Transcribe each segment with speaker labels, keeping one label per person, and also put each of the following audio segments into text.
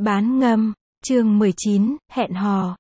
Speaker 1: Bán ngâm, chương 19, hẹn hò,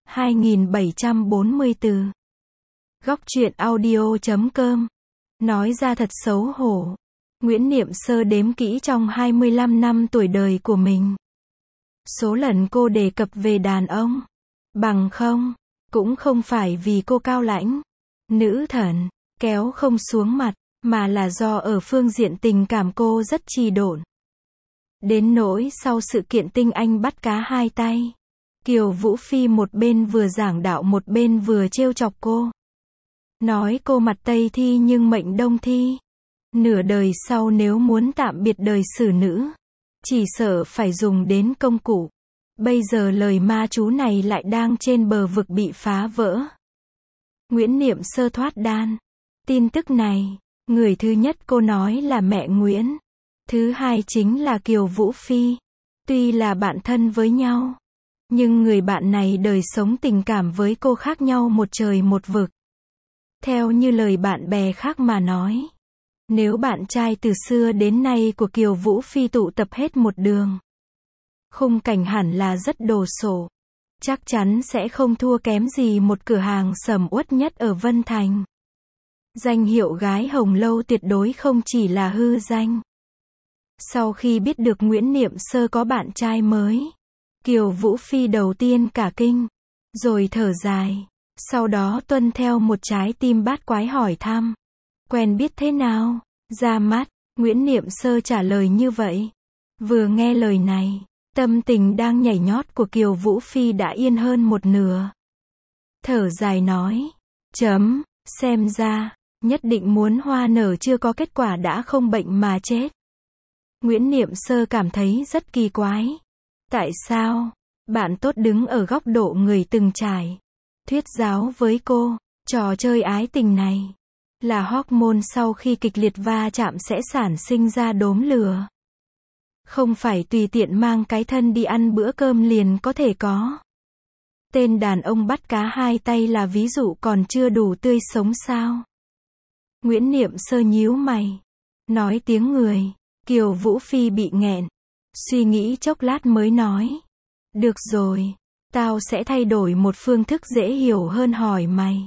Speaker 1: 2744. Góc truyện audio.com. Nói ra thật xấu hổ. Nguyễn Niệm Sơ đếm kỹ trong 25 năm tuổi đời của mình. Số lần cô đề cập về đàn ông. Bằng không, cũng không phải vì cô cao lãnh, nữ thần, kéo không xuống mặt, mà là do ở phương diện tình cảm cô rất trì độn. Đến nỗi sau sự kiện Tinh Anh bắt cá hai tay, Kiều Vũ Phi một bên vừa giảng đạo một bên vừa trêu chọc cô. Nói cô mặt Tây thi nhưng mệnh Đông thi. Nửa đời sau nếu muốn tạm biệt đời xử nữ, chỉ sợ phải dùng đến công cụ. Bây giờ lời ma chú này lại đang trên bờ vực bị phá vỡ. Nguyễn Niệm Sơ thoát đan. Tin tức này, người thứ nhất cô nói là mẹ Nguyễn. Thứ hai chính là Kiều Vũ Phi. Tuy là bạn thân với nhau, nhưng người bạn này đời sống tình cảm với cô khác nhau một trời một vực. Theo như lời bạn bè khác mà nói, nếu bạn trai từ xưa đến nay của Kiều Vũ Phi tụ tập hết một đường, khung cảnh hẳn là rất đồ sộ. Chắc chắn sẽ không thua kém gì một cửa hàng sầm uất nhất ở Vân Thành. Danh hiệu gái hồng lâu tuyệt đối không chỉ là hư danh. Sau khi biết được Nguyễn Niệm Sơ có bạn trai mới, Kiều Vũ Phi đầu tiên cả kinh, rồi thở dài, sau đó tuân theo một trái tim bát quái hỏi thăm. Quen biết thế nào? Ra mắt, Nguyễn Niệm Sơ trả lời như vậy. Vừa nghe lời này, tâm tình đang nhảy nhót của Kiều Vũ Phi đã yên hơn một nửa. Thở dài nói, xem ra, nhất định muốn hoa nở chưa có kết quả đã không bệnh mà chết. Nguyễn Niệm Sơ cảm thấy rất kỳ quái. Tại sao? Bạn tốt đứng ở góc độ người từng trải, thuyết giáo với cô, trò chơi ái tình này là hormone sau khi kịch liệt va chạm sẽ sản sinh ra đốm lửa. Không phải tùy tiện mang cái thân đi ăn bữa cơm liền có thể có. Tên đàn ông bắt cá hai tay là ví dụ còn chưa đủ tươi sống sao? Nguyễn Niệm Sơ nhíu mày, nói tiếng người. Kiều Vũ Phi bị nghẹn, suy nghĩ chốc lát mới nói. Được rồi, tao sẽ thay đổi một phương thức dễ hiểu hơn hỏi mày.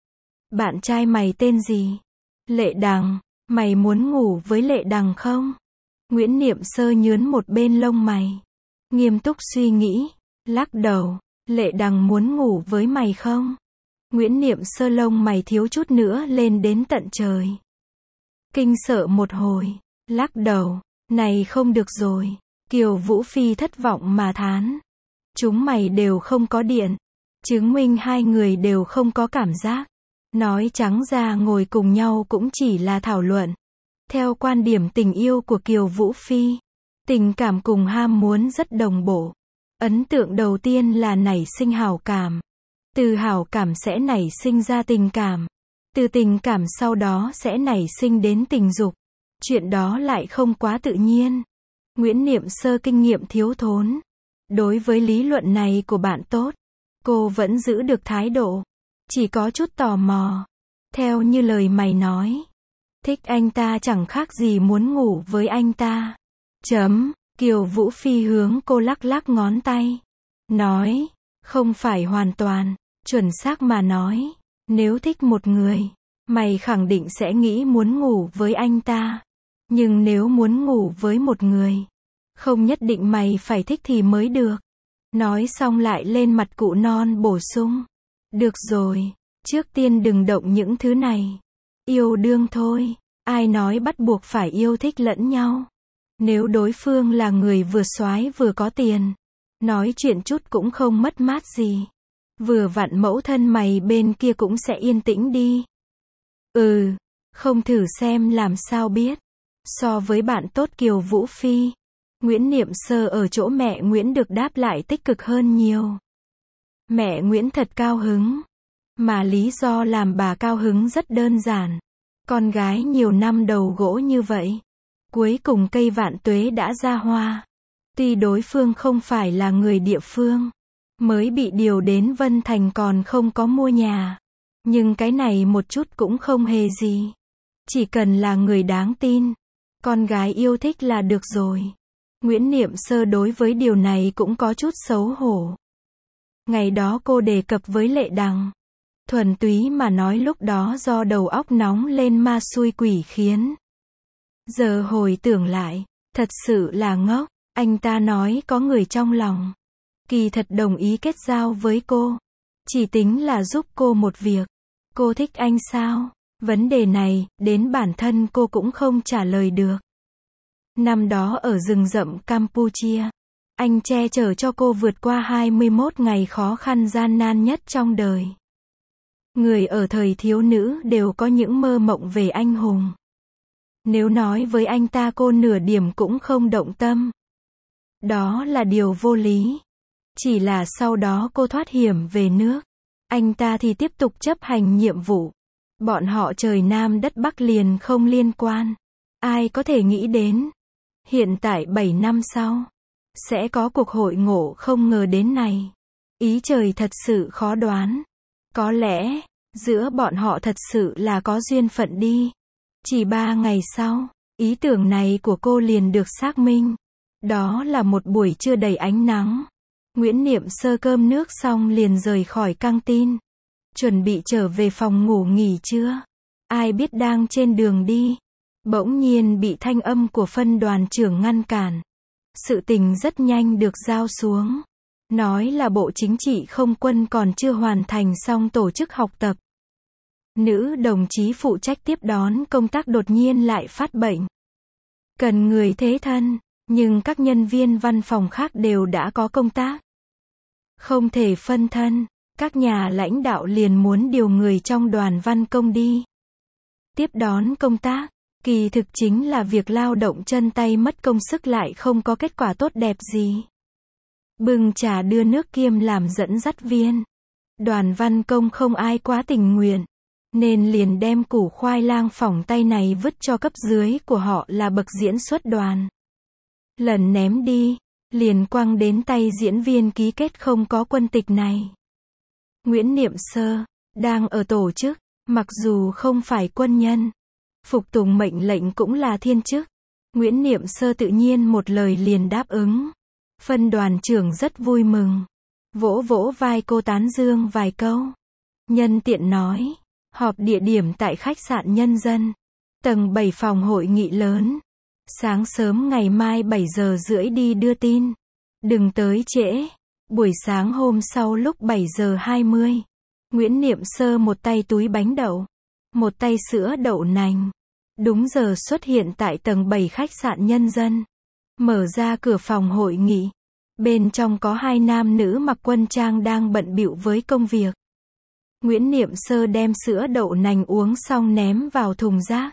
Speaker 1: Bạn trai mày tên gì? Lệ Đằng, mày muốn ngủ với Lệ Đằng không? Nguyễn Niệm Sơ nhướn một bên lông mày, nghiêm túc suy nghĩ, lắc đầu. Lệ Đằng muốn ngủ với mày không? Nguyễn Niệm Sơ lông mày thiếu chút nữa lên đến tận trời. Kinh sợ một hồi, lắc đầu, này không được rồi. Kiều Vũ Phi thất vọng mà thán. Chúng mày đều không có điện, chứng minh hai người đều không có cảm giác. Nói trắng ra ngồi cùng nhau cũng chỉ là thảo luận. Theo quan điểm tình yêu của Kiều Vũ Phi, tình cảm cùng ham muốn rất đồng bộ. Ấn tượng đầu tiên là nảy sinh hảo cảm. Từ hảo cảm sẽ nảy sinh ra tình cảm. Từ tình cảm sau đó sẽ nảy sinh đến tình dục. Chuyện đó lại không quá tự nhiên. Nguyễn Niệm Sơ kinh nghiệm thiếu thốn. Đối với lý luận này của bạn tốt, cô vẫn giữ được thái độ. Chỉ có chút tò mò. Theo như lời mày nói, thích anh ta chẳng khác gì muốn ngủ với anh ta. Kiều Vũ Phi hướng cô lắc lắc ngón tay. Nói, không phải hoàn toàn, chuẩn xác mà nói. Nếu thích một người, mày khẳng định sẽ nghĩ muốn ngủ với anh ta. Nhưng nếu muốn ngủ với một người, không nhất định mày phải thích thì mới được. Nói xong lại lên mặt cụ non bổ sung. Được rồi, trước tiên đừng động những thứ này. Yêu đương thôi, ai nói bắt buộc phải yêu thích lẫn nhau. Nếu đối phương là người vừa soái vừa có tiền, nói chuyện chút cũng không mất mát gì. Vừa vặn mẫu thân mày bên kia cũng sẽ yên tĩnh đi. Không thử xem làm sao biết. So với bạn tốt Kiều Vũ Phi, Nguyễn Niệm Sơ ở chỗ mẹ Nguyễn được đáp lại tích cực hơn nhiều. Mẹ Nguyễn thật cao hứng. Mà lý do làm bà cao hứng rất đơn giản. Con gái nhiều năm đầu gỗ như vậy, cuối cùng cây vạn tuế đã ra hoa. Tuy đối phương không phải là người địa phương, mới bị điều đến Vân Thành còn không có mua nhà. Nhưng cái này một chút cũng không hề gì. Chỉ cần là người đáng tin, con gái yêu thích là được rồi. Nguyễn Niệm Sơ đối với điều này cũng có chút xấu hổ. Ngày đó cô đề cập với Lệ Đằng. Thuần túy mà nói lúc đó do đầu óc nóng lên ma xui quỷ khiến. Giờ hồi tưởng lại, thật sự là ngốc. Anh ta nói có người trong lòng. Kỳ thật đồng ý kết giao với cô. Chỉ tính là giúp cô một việc. Cô thích anh sao? Vấn đề này, đến bản thân cô cũng không trả lời được. Năm đó ở rừng rậm Campuchia, anh che chở cho cô vượt qua 21 ngày khó khăn gian nan nhất trong đời. Người ở thời thiếu nữ đều có những mơ mộng về anh hùng. Nếu nói với anh ta cô nửa điểm cũng không động tâm. Đó là điều vô lý. Chỉ là sau đó cô thoát hiểm về nước. Anh ta thì tiếp tục chấp hành nhiệm vụ. Bọn họ trời Nam đất Bắc liền không liên quan. Ai có thể nghĩ đến. Hiện tại 7 năm sau, sẽ có cuộc hội ngộ không ngờ đến này. Ý trời thật sự khó đoán. Có lẽ, giữa bọn họ thật sự là có duyên phận đi. Chỉ 3 ngày sau, ý tưởng này của cô liền được xác minh. Đó là một buổi trưa đầy ánh nắng. Nguyễn Niệm Sơ cơm nước xong liền rời khỏi căng tin. Chuẩn bị trở về phòng ngủ nghỉ trưa. Ai biết đang trên đường đi. Bỗng nhiên bị thanh âm của phân đoàn trưởng ngăn cản. Sự tình rất nhanh được giao xuống. Nói là Bộ Chính trị Không quân còn chưa hoàn thành xong tổ chức học tập. Nữ đồng chí phụ trách tiếp đón công tác đột nhiên lại phát bệnh. Cần người thế thân, nhưng các nhân viên văn phòng khác đều đã có công tác. Không thể phân thân, các nhà lãnh đạo liền muốn điều người trong đoàn văn công đi. Tiếp đón công tác, kỳ thực chính là việc lao động chân tay mất công sức lại không có kết quả tốt đẹp gì. Bưng trà đưa nước kiêm làm dẫn dắt viên. Đoàn văn công không ai quá tình nguyện. Nên liền đem củ khoai lang phỏng tay này vứt cho cấp dưới của họ là bậc diễn xuất đoàn. Lần ném đi, liền quăng đến tay diễn viên ký kết không có quân tịch này. Nguyễn Niệm Sơ, đang ở tổ chức, mặc dù không phải quân nhân. Phục tùng mệnh lệnh cũng là thiên chức. Nguyễn Niệm Sơ tự nhiên một lời liền đáp ứng. Phân đoàn trưởng rất vui mừng. Vỗ vỗ vai cô tán dương vài câu. Nhân tiện nói. Họp địa điểm tại khách sạn Nhân dân. Tầng 7 phòng hội nghị lớn. Sáng sớm ngày mai 7 giờ rưỡi đi đưa tin. Đừng tới trễ. Buổi sáng hôm sau lúc 7 giờ 20. Nguyễn Niệm Sơ một tay túi bánh đậu. Một tay sữa đậu nành. Đúng giờ xuất hiện tại tầng 7 khách sạn Nhân dân. Mở ra cửa phòng hội nghị. Bên trong có hai nam nữ mặc quân trang đang bận bịu với công việc. Nguyễn Niệm Sơ đem sữa đậu nành uống xong ném vào thùng rác.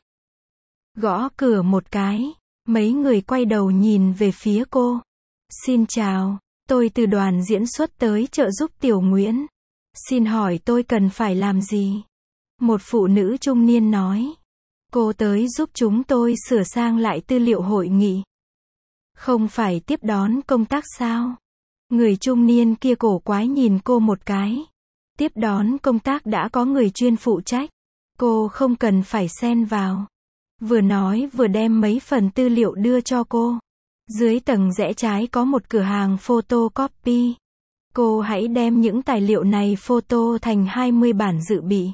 Speaker 1: Gõ cửa một cái. Mấy người quay đầu nhìn về phía cô. Xin chào, tôi từ đoàn diễn xuất tới trợ giúp Tiểu Nguyễn. Xin hỏi tôi cần phải làm gì? Một phụ nữ trung niên nói. Cô tới giúp chúng tôi sửa sang lại tư liệu hội nghị. Không phải tiếp đón công tác sao? Người trung niên kia cổ quái nhìn cô một cái. Tiếp đón công tác đã có người chuyên phụ trách. Cô không cần phải xen vào. Vừa nói vừa đem mấy phần tư liệu đưa cho cô. Dưới tầng rẽ trái có một cửa hàng photocopy. Cô hãy đem những tài liệu này photo thành 20 bản dự bị.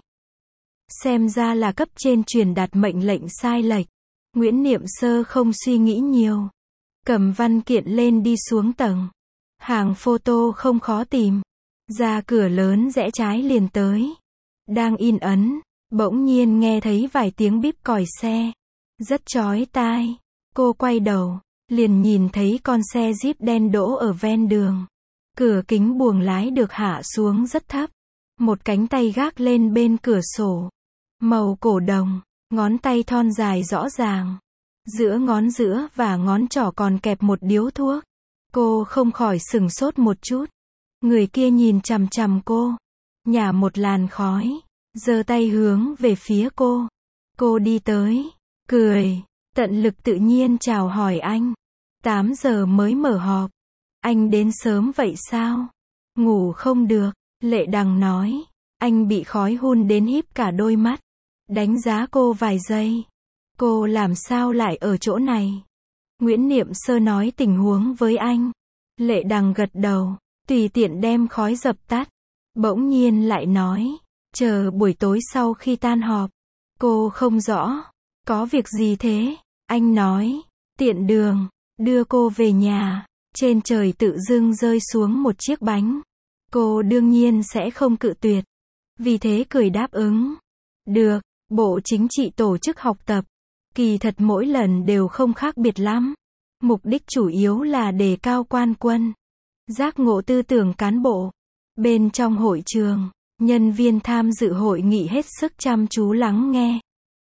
Speaker 1: Xem ra là cấp trên truyền đạt mệnh lệnh sai lệch. Nguyễn Niệm Sơ không suy nghĩ nhiều. Cầm văn kiện lên đi xuống tầng. Hàng photo không khó tìm. Ra cửa lớn rẽ trái liền tới. Đang in ấn. Bỗng nhiên nghe thấy vài tiếng bíp còi xe. Rất chói tai. Cô quay đầu. Liền nhìn thấy con xe Jeep đen đỗ ở ven đường. Cửa kính buồng lái được hạ xuống rất thấp. Một cánh tay gác lên bên cửa sổ. Màu cổ đồng. Ngón tay thon dài rõ ràng. Giữa ngón giữa và ngón trỏ còn kẹp một điếu thuốc. Cô không khỏi sửng sốt một chút. Người kia nhìn chằm chằm cô. Nhả một làn khói. Giơ tay hướng về phía cô. Cô đi tới. Cười. Tận lực tự nhiên chào hỏi anh. 8 giờ mới mở họp. Anh đến sớm vậy sao? Ngủ không được. Lệ Đằng nói. Anh bị khói hun đến híp cả đôi mắt. Đánh giá cô vài giây. Cô làm sao lại ở chỗ này? Nguyễn Niệm Sơ nói tình huống với anh. Lệ Đằng gật đầu, tùy tiện đem khói dập tắt. Bỗng nhiên lại nói, chờ buổi tối sau khi tan họp. Cô không rõ, có việc gì thế? Anh nói, tiện đường, đưa cô về nhà. Trên trời tự dưng rơi xuống một chiếc bánh. Cô đương nhiên sẽ không cự tuyệt. Vì thế cười đáp ứng. Được, Bộ Chính trị tổ chức học tập. Kỳ thật mỗi lần đều không khác biệt lắm. Mục đích chủ yếu là đề cao quan quân, giác ngộ tư tưởng cán bộ. Bên trong hội trường, nhân viên tham dự hội nghị hết sức chăm chú lắng nghe.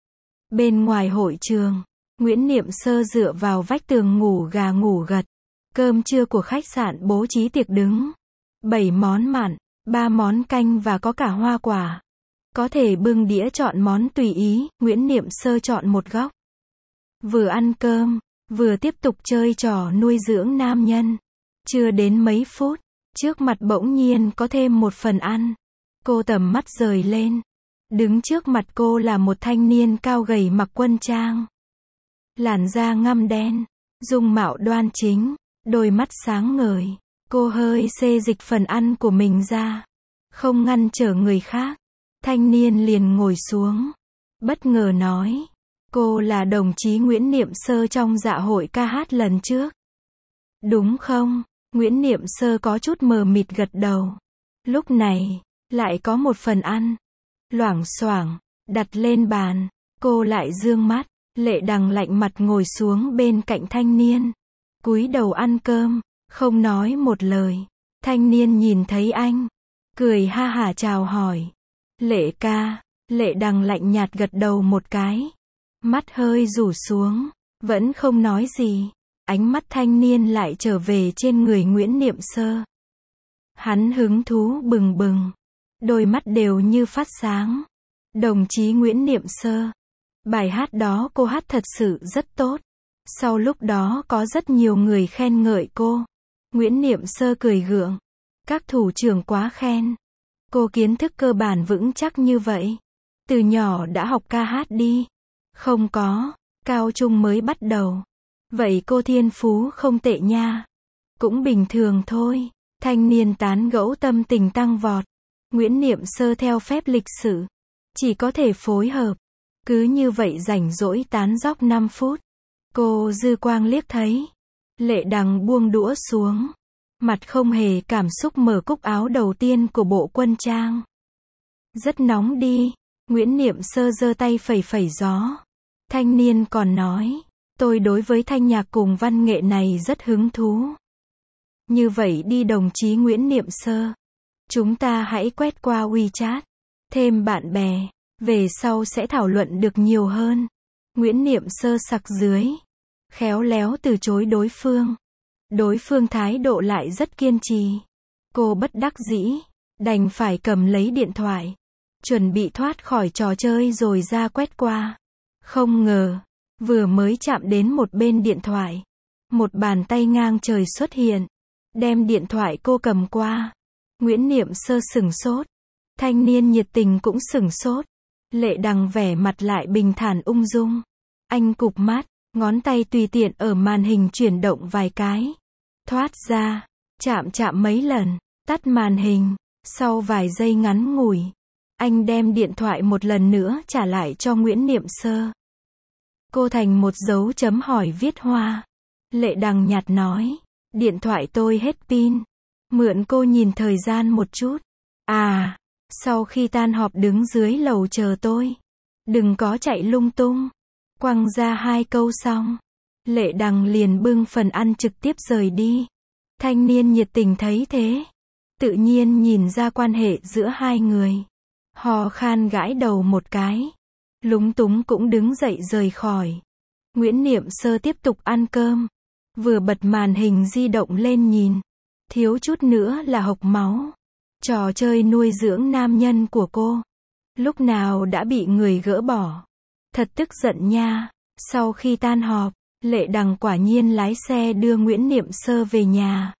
Speaker 1: Bên ngoài hội trường, Nguyễn Niệm Sơ dựa vào vách tường ngủ gà ngủ gật. Cơm trưa của khách sạn bố trí tiệc đứng. 7 món mặn, 3 món canh và có cả hoa quả. Có thể bưng đĩa chọn món tùy ý, Nguyễn Niệm Sơ chọn một góc. Vừa ăn cơm, vừa tiếp tục chơi trò nuôi dưỡng nam nhân. Chưa đến mấy phút, trước mặt bỗng nhiên có thêm một phần ăn. Cô tầm mắt rời lên. Đứng trước mặt cô là một thanh niên cao gầy mặc quân trang. Làn da ngăm đen, dung mạo đoan chính, đôi mắt sáng ngời. Cô hơi xê dịch phần ăn của mình ra, không ngăn trở người khác. Thanh niên liền ngồi xuống, bất ngờ nói, cô là đồng chí Nguyễn Niệm Sơ trong dạ hội ca hát lần trước. Đúng không? Nguyễn Niệm Sơ có chút mờ mịt gật đầu. Lúc này, lại có một phần ăn, loảng xoảng, đặt lên bàn. Cô lại dương mắt. Lệ Đằng lạnh mặt ngồi xuống bên cạnh thanh niên, cúi đầu ăn cơm, không nói một lời. Thanh niên nhìn thấy anh, cười ha hả chào hỏi. Lệ ca. Lệ Đằng lạnh nhạt gật đầu một cái, mắt hơi rủ xuống, vẫn không nói gì. Ánh mắt thanh niên lại trở về trên người Nguyễn Niệm Sơ. Hắn hứng thú bừng bừng, đôi mắt đều như phát sáng. Đồng chí Nguyễn Niệm Sơ, bài hát đó cô hát thật sự rất tốt. Sau lúc đó có rất nhiều người khen ngợi cô. Nguyễn Niệm Sơ cười gượng. Các thủ trưởng quá khen. Cô kiến thức cơ bản vững chắc như vậy. Từ nhỏ đã học ca hát đi. Không có, cao trung mới bắt đầu. Vậy cô thiên phú không tệ nha. Cũng bình thường thôi. Thanh niên tán gẫu tâm tình tăng vọt. Nguyễn Niệm Sơ theo phép lịch sự, chỉ có thể phối hợp. Cứ như vậy rảnh rỗi tán dóc 5 phút. Cô dư quang liếc thấy. Lệ Đằng buông đũa xuống. Mặt không hề cảm xúc mở cúc áo đầu tiên của bộ quân trang. Rất nóng đi. Nguyễn Niệm Sơ giơ tay phẩy phẩy gió. Thanh niên còn nói, tôi đối với thanh nhạc cùng văn nghệ này rất hứng thú. Như vậy đi đồng chí Nguyễn Niệm Sơ. Chúng ta hãy quét qua WeChat. Thêm bạn bè. Về sau sẽ thảo luận được nhiều hơn. Nguyễn Niệm Sơ sặc dưới. Khéo léo từ chối đối phương. Đối phương thái độ lại rất kiên trì. Cô bất đắc dĩ, đành phải cầm lấy điện thoại. Chuẩn bị thoát khỏi trò chơi rồi ra quét qua. Không ngờ, vừa mới chạm đến một bên điện thoại. Một bàn tay ngang trời xuất hiện. Đem điện thoại cô cầm qua. Nguyễn Niệm Sơ sửng sốt. Thanh niên nhiệt tình cũng sửng sốt. Lệ Đằng vẻ mặt lại bình thản ung dung. Anh cụp mắt, ngón tay tùy tiện ở màn hình chuyển động vài cái. Thoát ra, chạm mấy lần, tắt màn hình. Sau vài giây ngắn ngủi, anh đem điện thoại một lần nữa trả lại cho Nguyễn Niệm Sơ. Cô thành một dấu chấm hỏi viết hoa. Lệ Đằng nhạt nói, điện thoại tôi hết pin. Mượn cô nhìn thời gian một chút. À, sau khi tan họp đứng dưới lầu chờ tôi. Đừng có chạy lung tung. Quăng ra 2 câu xong. Lệ Đằng liền bưng phần ăn trực tiếp rời đi. Thanh niên nhiệt tình thấy thế, tự nhiên nhìn ra quan hệ giữa hai người. Hò khan gãi đầu một cái. Lúng túng cũng đứng dậy rời khỏi. Nguyễn Niệm Sơ tiếp tục ăn cơm. Vừa bật màn hình di động lên nhìn. Thiếu chút nữa là hộc máu. Trò chơi nuôi dưỡng nam nhân của cô. Lúc nào đã bị người gỡ bỏ. Thật tức giận nha. Sau khi tan họp, Lệ Đằng quả nhiên lái xe đưa Nguyễn Niệm Sơ về nhà.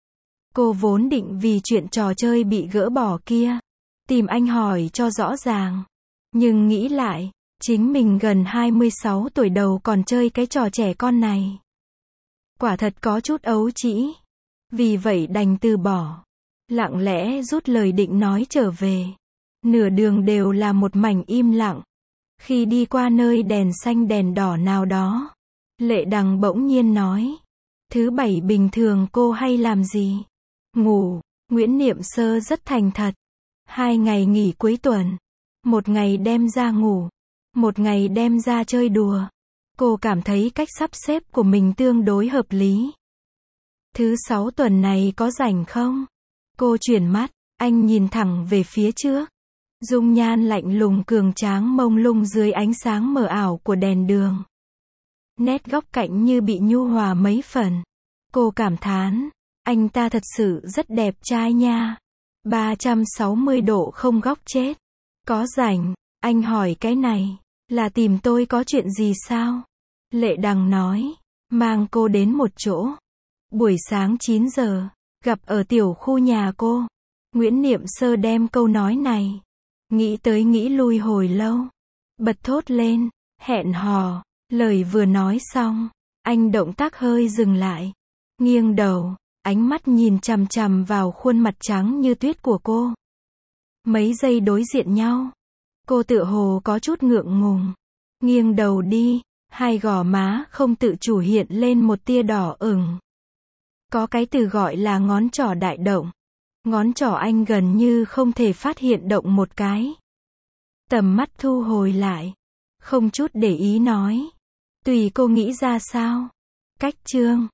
Speaker 1: Cô vốn định vì chuyện trò chơi bị gỡ bỏ kia, tìm anh hỏi cho rõ ràng. Nhưng nghĩ lại, chính mình gần 26 tuổi đầu còn chơi cái trò trẻ con này. Quả thật có chút ấu trĩ. Vì vậy đành từ bỏ. Lặng lẽ rút lời định nói trở về. Nửa đường đều là một mảnh im lặng. Khi đi qua nơi đèn xanh đèn đỏ nào đó, Lệ Đằng bỗng nhiên nói. Thứ bảy bình thường cô hay làm gì? Ngủ. Nguyễn Niệm Sơ rất thành thật. 2 ngày nghỉ cuối tuần. Một ngày đem ra ngủ. Một ngày đem ra chơi đùa. Cô cảm thấy cách sắp xếp của mình tương đối hợp lý. Thứ 6 tuần này có rảnh không? Cô chuyển mắt, anh nhìn thẳng về phía trước. Dung nhan lạnh lùng cường tráng mông lung dưới ánh sáng mờ ảo của đèn đường. Nét góc cạnh như bị nhu hòa mấy phần. Cô cảm thán, anh ta thật sự rất đẹp trai nha. 360 độ không góc chết. Có rảnh, anh hỏi cái này, là tìm tôi có chuyện gì sao? Lệ Đằng nói, mang cô đến một chỗ. Buổi sáng 9 giờ, gặp ở tiểu khu nhà cô. Nguyễn Niệm Sơ đem câu nói này. Nghĩ tới nghĩ lui hồi lâu. Bật thốt lên, hẹn hò. Lời vừa nói xong, anh động tác hơi dừng lại. Nghiêng đầu, ánh mắt nhìn chằm chằm vào khuôn mặt trắng như tuyết của cô. Mấy giây đối diện nhau. Cô tựa hồ có chút ngượng ngùng. Nghiêng đầu đi, hai gò má không tự chủ hiện lên một tia đỏ ửng. Có cái từ gọi là ngón trỏ đại động. Ngón trỏ anh gần như không thể phát hiện động một cái. Tầm mắt thu hồi lại. Không chút để ý nói. Tùy cô nghĩ ra sao. Cách chương.